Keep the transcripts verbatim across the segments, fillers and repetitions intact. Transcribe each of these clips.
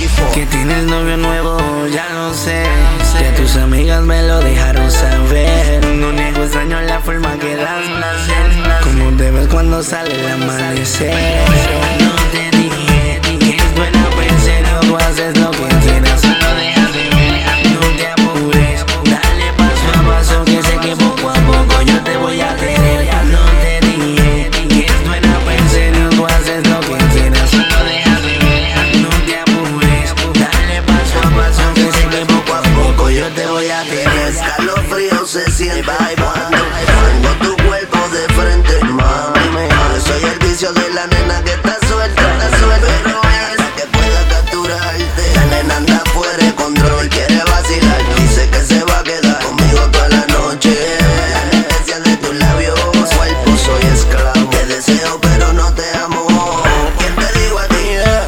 Que tienes novio nuevo, ya lo sé. Que tus amigas me lo dejaron saber. No niego, extraño la forma que das placer. Como te ves cuando sale el amanecer. No te dije que es buena, pero en serio tú haces lo que quieras. Solo déjate ver, no te apures. Dale paso a paso, que sé que poco a poco yo te voy a tener. No te dije que es buena, pero en serio tú haces lo que quieras. Solo déjate ver, no te apures. Dale paso a paso, que sé que poco a poco yo te voy a tener. Escalofrío se siente cuando tengo tu cuerpo de frente, mami. Soy el vicio de la nena que está suelta, está suelta. Pero es la que pueda capturarte. La nena anda fuera de control, quiere vacilar. Dice que se va a quedar conmigo toda la noche. La anestesia de tus labios, cuerpo soy esclavo. Te deseo pero no te amo. ¿Quién te dijo a ti?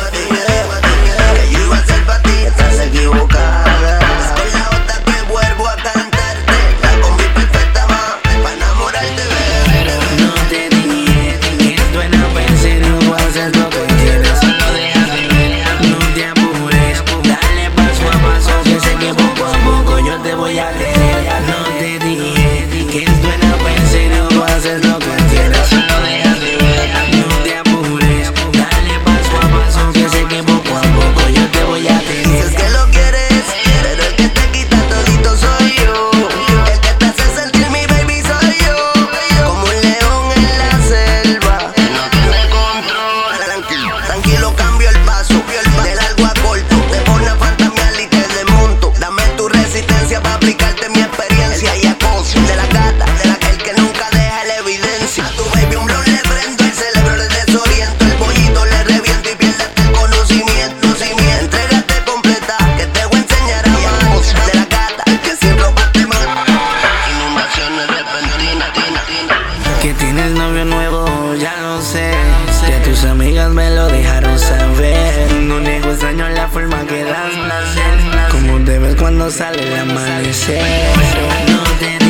Que yo iba a ser para ti, estás equivocada. Con la otra que vuelvo a cantarte, la combi perfecta más para enamorarte, bebé. No te dije que es buena, pero en serio tú haces lo que quieras. Solo déjate ver, no te apures. Dale paso a paso, que sé que poco a poco yo te voy a tener. No te dije que es buena, pero en serio tú haces lo que quieras. Solo déjate ver, no te apures. Dale paso a paso, que sé que poco a poco yo te voy a Dices tener. que lo quieres, pero el que te quita todito soy yo. El que te hace sentir mi baby soy yo. Como un león en la selva, que no tiene control. Tranquilo, tranquilo, cambio el paso, de largo a corto. Te pone a fantamear y te desmonto. Dame tu resistencia para aplicarte mi experiencia y acoso. De la gata, de la que el que nunca deja la evidencia. A tu baby un blon le prendo, el cerebro le desoriento. El bollito le reviento y pierdes el conocimiento. Si me entrégate completa, que te voy a enseñar a amar. De la gata, el que siempre parte mal. Inundaciones repentinas, tina, tina. Que tienes novio nuevo, ya lo sé. Que tus amigas me lo dejaron saber. No niego, extraño la forma que das placer. Como te ves cuando sale el amanecer. No te